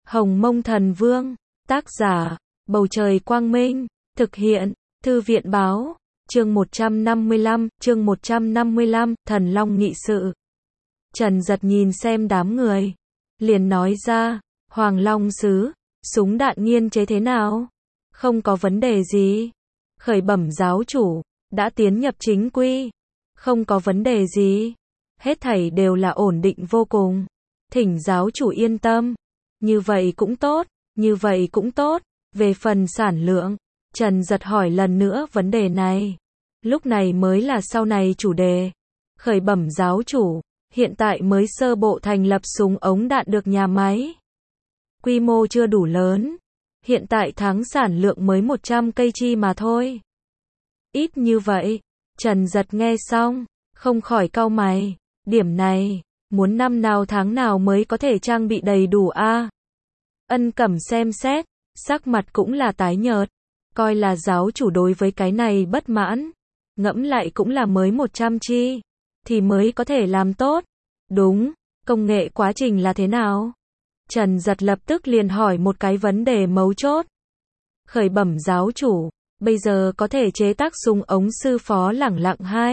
Hồng Mông Thần Vương, tác giả, Bầu Trời Quang Minh, thực hiện, Thư viện Báo, chương 155, Thần Long Nghị Sự. Trần Dật nhìn xem đám người, liền nói ra, Hoàng Long Sứ, súng đạn nghiên chế thế nào? Không có vấn đề gì. Khởi bẩm giáo chủ, đã tiến nhập chính quy. Không có vấn đề gì. Hết thảy đều là ổn định vô cùng. Thỉnh giáo chủ yên tâm. Như vậy cũng tốt, như vậy cũng tốt. Về phần sản lượng, Trần Dật hỏi lần nữa vấn đề này. Lúc này mới là sau này chủ đề. Khởi bẩm giáo chủ, hiện tại mới sơ bộ thành lập súng ống đạn được nhà máy. Quy mô chưa đủ lớn. Hiện tại tháng sản lượng mới 100 cây chi mà thôi. Ít như vậy. Trần Dật nghe xong, không khỏi cau mày. Điểm này, muốn năm nào tháng nào mới có thể trang bị đầy đủ a? Ân Cẩm xem xét, sắc mặt cũng là tái nhợt. Coi là giáo chủ đối với cái này bất mãn. Ngẫm lại cũng là mới 100 chi. Thì mới có thể làm tốt. Đúng, công nghệ quá trình là thế nào? Trần Dật lập tức liền hỏi một cái vấn đề mấu chốt. Khởi bẩm giáo chủ, bây giờ có thể chế tác súng ống sư phó lẳng lặng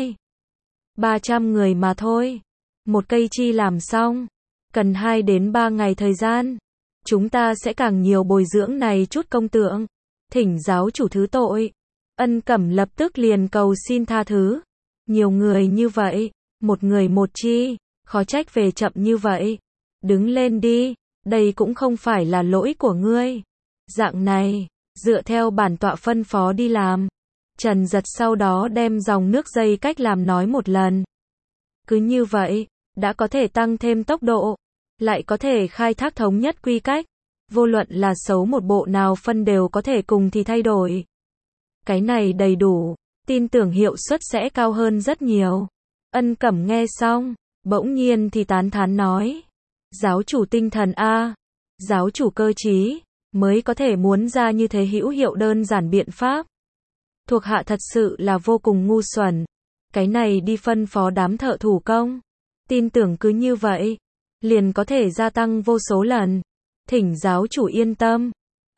300 người mà thôi. Một cây chi làm xong, cần 2 đến 3 ngày thời gian. Chúng ta sẽ càng nhiều bồi dưỡng này chút công tượng. Thỉnh giáo chủ thứ tội. Ân Cẩm lập tức liền cầu xin tha thứ. Nhiều người như vậy, một người một chi, khó trách về chậm như vậy. Đứng lên đi, đây cũng không phải là lỗi của ngươi. Dạng này, dựa theo bản tọa phân phó đi làm. Trần Dật sau đó đem dòng nước dây cách làm nói một lần. Cứ như vậy, đã có thể tăng thêm tốc độ, lại có thể khai thác thống nhất quy cách. Vô luận là xấu một bộ nào phân đều có thể cùng thì thay đổi. Cái này đầy đủ, tin tưởng hiệu suất sẽ cao hơn rất nhiều. Ân Cẩm nghe xong, bỗng nhiên thì tán thán nói. Giáo chủ tinh thần a, giáo chủ cơ trí, mới có thể muốn ra như thế hữu hiệu đơn giản biện pháp. Thuộc hạ thật sự là vô cùng ngu xuẩn. Cái này đi phân phó đám thợ thủ công. Tin tưởng cứ như vậy, liền có thể gia tăng vô số lần. Thỉnh giáo chủ yên tâm.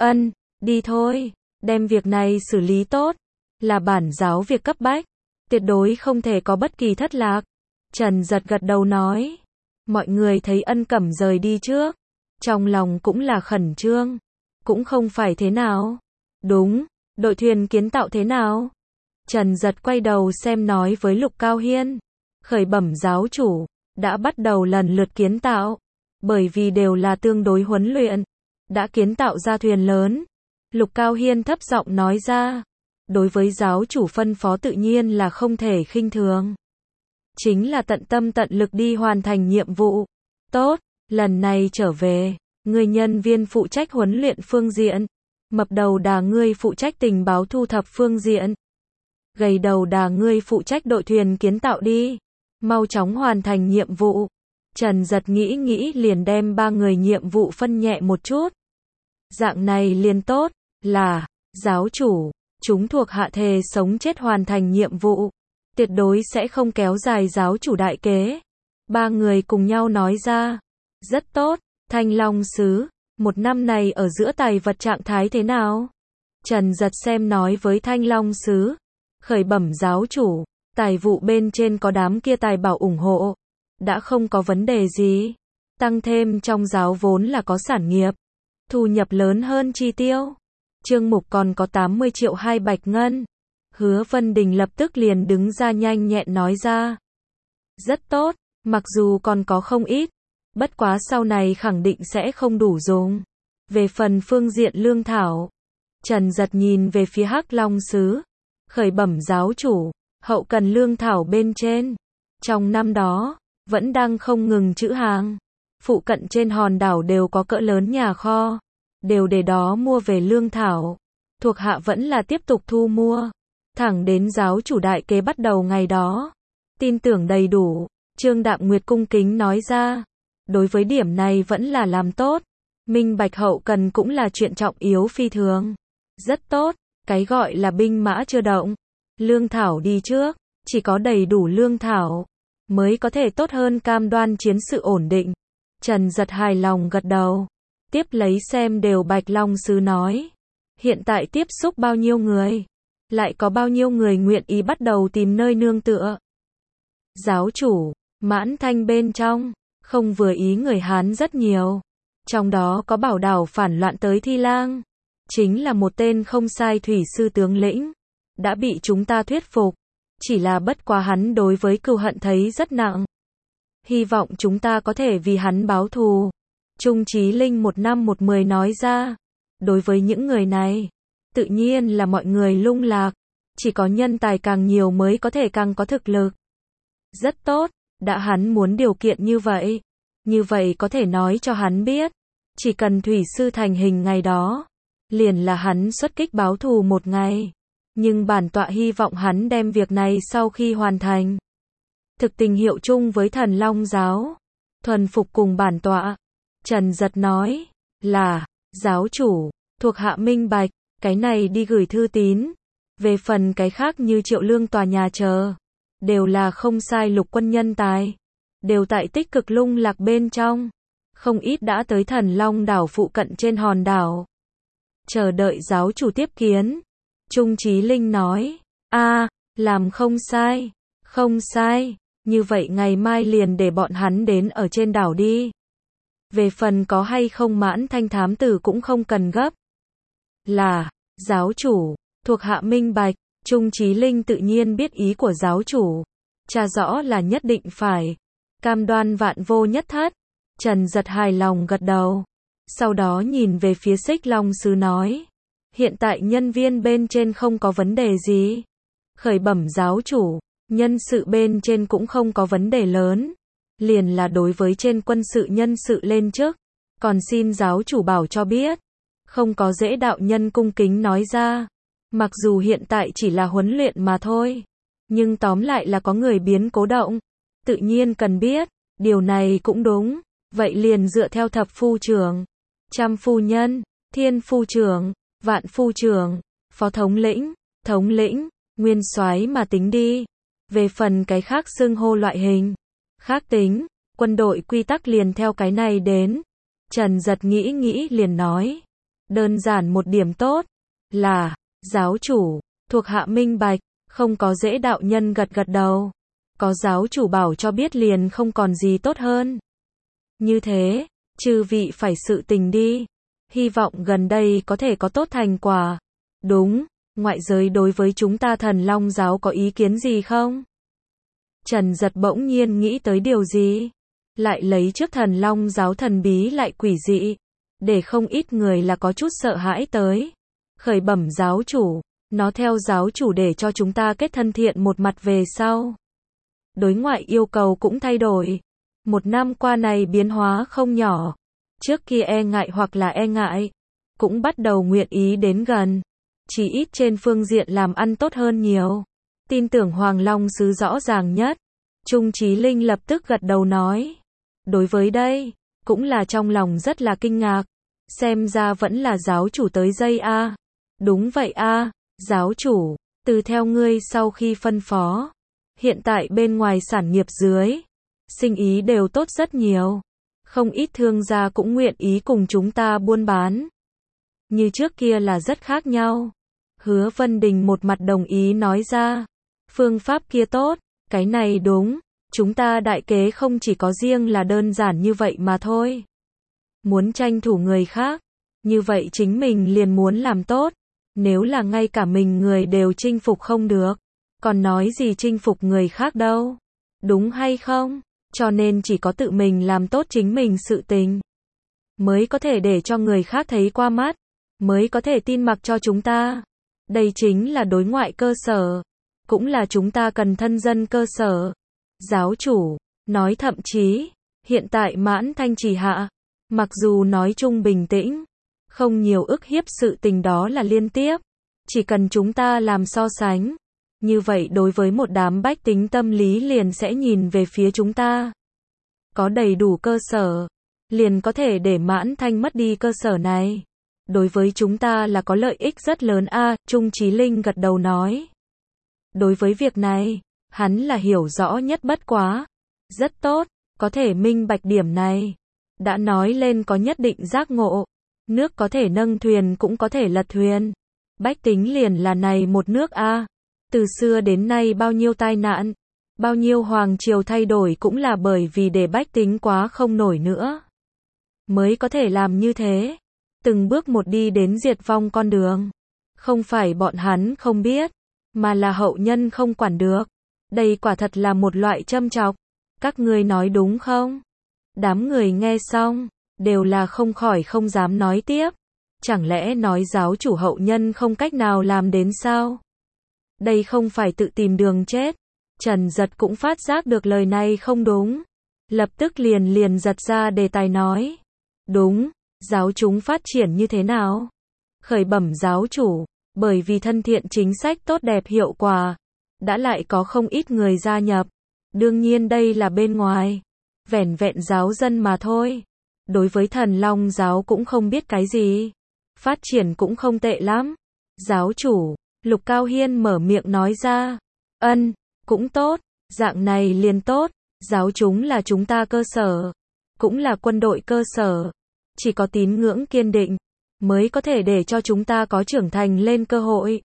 Đi thôi, đem việc này xử lý tốt. Là bản giáo việc cấp bách. Tuyệt đối không thể có bất kỳ thất lạc. Trần Dật gật đầu nói. Mọi người thấy Ân Cẩm rời đi trước. Trong lòng cũng là khẩn trương. Cũng không phải thế nào. Đúng, đội thuyền kiến tạo thế nào? Trần Dật quay đầu xem nói với Lục Cao Hiên. Khởi bẩm giáo chủ, đã bắt đầu lần lượt kiến tạo. Bởi vì đều là tương đối huấn luyện. Đã kiến tạo ra thuyền lớn. Lục Cao Hiên thấp giọng nói ra. Đối với giáo chủ phân phó tự nhiên là không thể khinh thường. Chính là tận tâm tận lực đi hoàn thành nhiệm vụ. Tốt, lần này trở về, người nhân viên phụ trách huấn luyện phương diện. Mập đầu đà ngươi phụ trách tình báo thu thập phương diện. Gầy đầu đà ngươi phụ trách đội thuyền kiến tạo đi. Mau chóng hoàn thành nhiệm vụ. Trần Dật nghĩ liền đem 3 người nhiệm vụ phân nhẹ một chút. Dạng này liền tốt, là, giáo chủ, chúng thuộc hạ thề sống chết hoàn thành nhiệm vụ. Tuyệt đối sẽ không kéo dài giáo chủ đại kế. 3 người cùng nhau nói ra. Rất tốt, Thanh Long Sứ, một năm này ở giữa tài vật trạng thái thế nào? Trần Dật xem nói với Thanh Long Sứ. Khởi bẩm giáo chủ, tài vụ bên trên có đám kia tài bảo ủng hộ. Đã không có vấn đề gì. Tăng thêm trong giáo vốn là có sản nghiệp. Thu nhập lớn hơn chi tiêu. Chương mục còn có 80 triệu 2 bạch ngân. Hứa Vân Đình lập tức liền đứng ra nhanh nhẹn nói ra. Rất tốt, mặc dù còn có không ít. Bất quá sau này khẳng định sẽ không đủ dùng. Về phần phương diện lương thảo. Trần Dật nhìn về phía Hắc Long Sứ. Khởi bẩm giáo chủ, hậu cần lương thảo bên trên. Trong năm đó, vẫn đang không ngừng trữ hàng. Phụ cận trên hòn đảo đều có cỡ lớn nhà kho. Đều để đó mua về lương thảo. Thuộc hạ vẫn là tiếp tục thu mua. Thẳng đến giáo chủ đại kế bắt đầu ngày đó. Tin tưởng đầy đủ. Trương Đạm Nguyệt cung kính nói ra. Đối với điểm này vẫn là làm tốt. Minh bạch hậu cần cũng là chuyện trọng yếu phi thường. Rất tốt. Cái gọi là binh mã chưa động. Lương thảo đi trước. Chỉ có đầy đủ lương thảo. Mới có thể tốt hơn cam đoan chiến sự ổn định. Trần Dật hài lòng gật đầu. Tiếp lấy xem đều Bạch Long Sứ nói. Hiện tại tiếp xúc bao nhiêu người? Lại có bao nhiêu người nguyện ý bắt đầu tìm nơi nương tựa? Giáo chủ, Mãn Thanh bên trong, không vừa ý người Hán rất nhiều. Trong đó có bảo đảo phản loạn tới Thi Lang. Chính là một tên không sai thủy sư tướng lĩnh. Đã bị chúng ta thuyết phục. Chỉ là bất quá hắn đối với cừu hận thấy rất nặng. Hy vọng chúng ta có thể vì hắn báo thù. Trung Chí Linh 1/10 nói ra. Đối với những người này, tự nhiên là mọi người lung lạc. Chỉ có nhân tài càng nhiều mới có thể càng có thực lực. Rất tốt, đã hắn muốn điều kiện như vậy. Như vậy có thể nói cho hắn biết. Chỉ cần thủy sư thành hình ngày đó. Liền là hắn xuất kích báo thù một ngày. Nhưng bản tọa hy vọng hắn đem việc này sau khi hoàn thành. Thực tình hiệu chung với Thần Long giáo. Thuần phục cùng bản tọa. Trần Giật nói. Là, giáo chủ, thuộc hạ minh bạch. Cái này đi gửi thư tín. Về phần cái khác như Triệu Lương tòa nhà chờ. Đều là không sai lục quân nhân tài. Đều tại tích cực lung lạc bên trong. Không ít đã tới Thần Long đảo phụ cận trên hòn đảo. Chờ đợi giáo chủ tiếp kiến. Trung Chí Linh nói. Làm không sai. Không sai. Như vậy ngày mai liền để bọn hắn đến ở trên đảo đi. Về phần có hay không Mãn Thanh thám tử cũng không cần gấp. Là, giáo chủ, thuộc hạ minh bạch. Trung Chí Linh tự nhiên biết ý của giáo chủ. Tra rõ là nhất định phải. Cam đoan vạn vô nhất thất. Trần Giật hài lòng gật đầu. Sau đó nhìn về phía Xích Long Sứ nói. Hiện tại nhân viên bên trên không có vấn đề gì. Khởi bẩm giáo chủ, nhân sự bên trên cũng không có vấn đề lớn. Liền là đối với trên quân sự nhân sự lên trước. Còn xin giáo chủ bảo cho biết. Không có dễ đạo nhân cung kính nói ra. Mặc dù hiện tại chỉ là huấn luyện mà thôi. Nhưng tóm lại là có người biến cố động. Tự nhiên cần biết. Điều này cũng đúng. Vậy liền dựa theo thập phu trưởng, trăm phu nhân, thiên phu trưởng, vạn phu trưởng, phó thống lĩnh, nguyên soái mà tính đi. Về phần cái khác xưng hô loại hình, khác tính, quân đội quy tắc liền theo cái này đến. Trần Giật nghĩ liền nói. Đơn giản một điểm tốt. Là, giáo chủ, thuộc hạ minh bạch, không có dễ đạo nhân gật đầu. Có giáo chủ bảo cho biết liền không còn gì tốt hơn. Như thế, chư vị phải sự tình đi. Hy vọng gần đây có thể có tốt thành quả. Đúng, ngoại giới đối với chúng ta Thần Long giáo có ý kiến gì không? Trần Giật bỗng nhiên nghĩ tới điều gì? Lại lấy trước Thần Long giáo thần bí lại quỷ dị. Để không ít người là có chút sợ hãi tới. Khởi bẩm giáo chủ, nó theo giáo chủ để cho chúng ta kết thân thiện một mặt về sau. Đối ngoại yêu cầu cũng thay đổi. Một năm qua này biến hóa không nhỏ. Trước kia e ngại hoặc là e ngại. Cũng bắt đầu nguyện ý đến gần. Chỉ ít trên phương diện làm ăn tốt hơn nhiều. Tin tưởng Hoàng Long Sứ rõ ràng nhất. Trung Chí Linh lập tức gật đầu nói. Đối với đây, cũng là trong lòng rất là kinh ngạc. Xem ra vẫn là giáo chủ tới dây a. Đúng vậy a, giáo chủ, từ theo ngươi sau khi phân phó. Hiện tại bên ngoài sản nghiệp dưới. Sinh ý đều tốt rất nhiều. Không ít thương gia cũng nguyện ý cùng chúng ta buôn bán. Như trước kia là rất khác nhau. Hứa Vân Đình một mặt đồng ý nói ra. Phương pháp kia tốt, cái này đúng. Chúng ta đại kế không chỉ có riêng là đơn giản như vậy mà thôi. Muốn tranh thủ người khác. Như vậy chính mình liền muốn làm tốt. Nếu là ngay cả mình người đều chinh phục không được. Còn nói gì chinh phục người khác đâu. Đúng hay không? Cho nên chỉ có tự mình làm tốt chính mình sự tình. Mới có thể để cho người khác thấy qua mắt. Mới có thể tin mặc cho chúng ta. Đây chính là đối ngoại cơ sở. Cũng là chúng ta cần thân dân cơ sở. Giáo chủ, nói thậm chí, hiện tại Mãn Thanh chỉ hạ. Mặc dù nói chung bình tĩnh. Không nhiều ức hiếp sự tình đó là liên tiếp. Chỉ cần chúng ta làm so sánh. Như vậy đối với một đám bách tính tâm lý liền sẽ nhìn về phía chúng ta. Có đầy đủ cơ sở. Liền có thể để Mãn Thanh mất đi cơ sở này. Đối với chúng ta là có lợi ích rất lớn a. Trung Chí Linh gật đầu nói. Đối với việc này, hắn là hiểu rõ nhất bất quá. Rất tốt, có thể minh bạch điểm này. Đã nói lên có nhất định giác ngộ. Nước có thể nâng thuyền cũng có thể lật thuyền. Bách tính liền là này một nước a. Từ xưa đến nay bao nhiêu tai nạn, bao nhiêu hoàng triều thay đổi cũng là bởi vì để bách tính quá không nổi nữa. Mới có thể làm như thế. Từng bước một đi đến diệt vong con đường. Không phải bọn hắn không biết, mà là hậu nhân không quản được. Đây quả thật là một loại châm chọc. Các ngươi nói đúng không? Đám người nghe xong, đều là không khỏi không dám nói tiếp. Chẳng lẽ nói giáo chủ hậu nhân không cách nào làm đến sao? Đây không phải tự tìm đường chết. Trần Giật cũng phát giác được lời này không đúng. Lập tức liền giật ra đề tài nói. Đúng, giáo chúng phát triển như thế nào? Khởi bẩm giáo chủ, bởi vì thân thiện chính sách tốt đẹp hiệu quả, đã lại có không ít người gia nhập. Đương nhiên đây là bên ngoài, vẻn vẹn giáo dân mà thôi. Đối với Thần Long giáo cũng không biết cái gì. Phát triển cũng không tệ lắm. Giáo chủ, Lục Cao Hiên mở miệng nói ra. Ân, cũng tốt, dạng này liền tốt. Giáo chúng là chúng ta cơ sở, cũng là quân đội cơ sở. Chỉ có tín ngưỡng kiên định, mới có thể để cho chúng ta có trưởng thành lên cơ hội.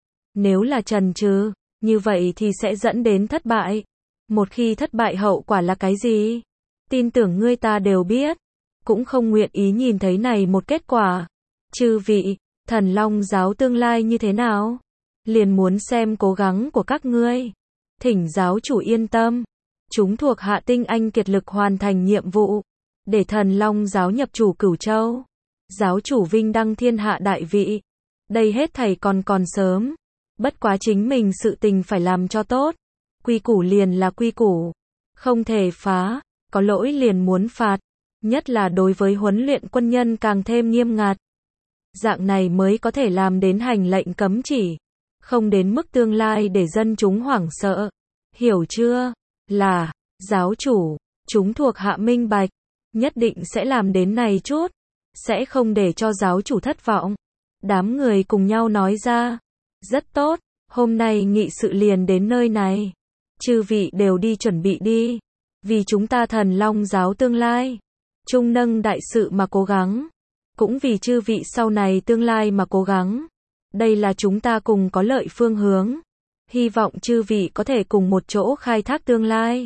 Nếu là chần chừ, như vậy thì sẽ dẫn đến thất bại. Một khi thất bại hậu quả là cái gì? Tin tưởng ngươi ta đều biết. Cũng không nguyện ý nhìn thấy này một kết quả. Chư vị, Thần Long giáo tương lai như thế nào? Liền muốn xem cố gắng của các ngươi. Thỉnh giáo chủ yên tâm. Chúng thuộc hạ tinh anh kiệt lực hoàn thành nhiệm vụ. Để Thần Long giáo nhập chủ Cửu Châu. Giáo chủ vinh đăng thiên hạ đại vị. Đây hết thảy còn sớm. Bất quá chính mình sự tình phải làm cho tốt. Quy củ liền là quy củ. Không thể phá. Có lỗi liền muốn phạt. Nhất là đối với huấn luyện quân nhân càng thêm nghiêm ngặt. Dạng này mới có thể làm đến hành lệnh cấm chỉ. Không đến mức tương lai để dân chúng hoảng sợ. Hiểu chưa? Là, giáo chủ, chúng thuộc hạ minh bạch. Nhất định sẽ làm đến này chút. Sẽ không để cho giáo chủ thất vọng. Đám người cùng nhau nói ra. Rất tốt, hôm nay nghị sự liền đến nơi này. Chư vị đều đi chuẩn bị đi. Vì chúng ta Thần Long giáo tương lai. Trung nâng đại sự mà cố gắng. Cũng vì chư vị sau này tương lai mà cố gắng. Đây là chúng ta cùng có lợi phương hướng. Hy vọng chư vị có thể cùng một chỗ khai thác tương lai.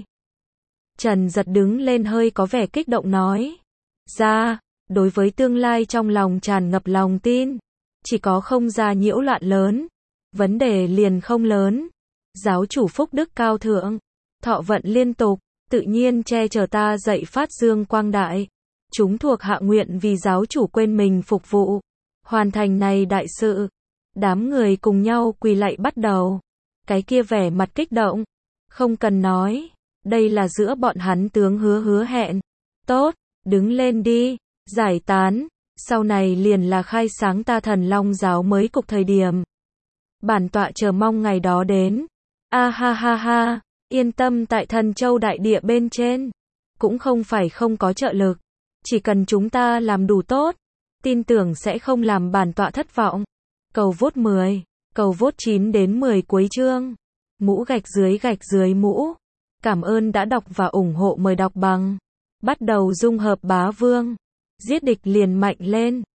Trần Giật đứng lên hơi có vẻ kích động nói. Ra, đối với tương lai trong lòng tràn ngập lòng tin. Chỉ có không ra nhiễu loạn lớn. Vấn đề liền không lớn. Giáo chủ phúc đức cao thượng. Thọ vận liên tục. Tự nhiên che chở ta dạy phát dương quang đại. Chúng thuộc hạ nguyện vì giáo chủ quên mình phục vụ. Hoàn thành này đại sự. Đám người cùng nhau quỳ lạy bắt đầu. Cái kia vẻ mặt kích động. Không cần nói. Đây là giữa bọn hắn tướng hứa hẹn. Tốt, đứng lên đi. Giải tán. Sau này liền là khai sáng ta Thần Long giáo mới cục thời điểm. Bản tọa chờ mong ngày đó đến. A ha ha ha. Yên tâm tại Thần Châu đại địa bên trên. Cũng không phải không có trợ lực. Chỉ cần chúng ta làm đủ tốt. Tin tưởng sẽ không làm bản tọa thất vọng. Cầu vote 10. Cầu vote 9 đến 10 cuối chương. Mũ gạch dưới mũ. Cảm ơn đã đọc và ủng hộ, mời đọc bằng. Bắt đầu dung hợp bá vương. Giết địch liền mạnh lên.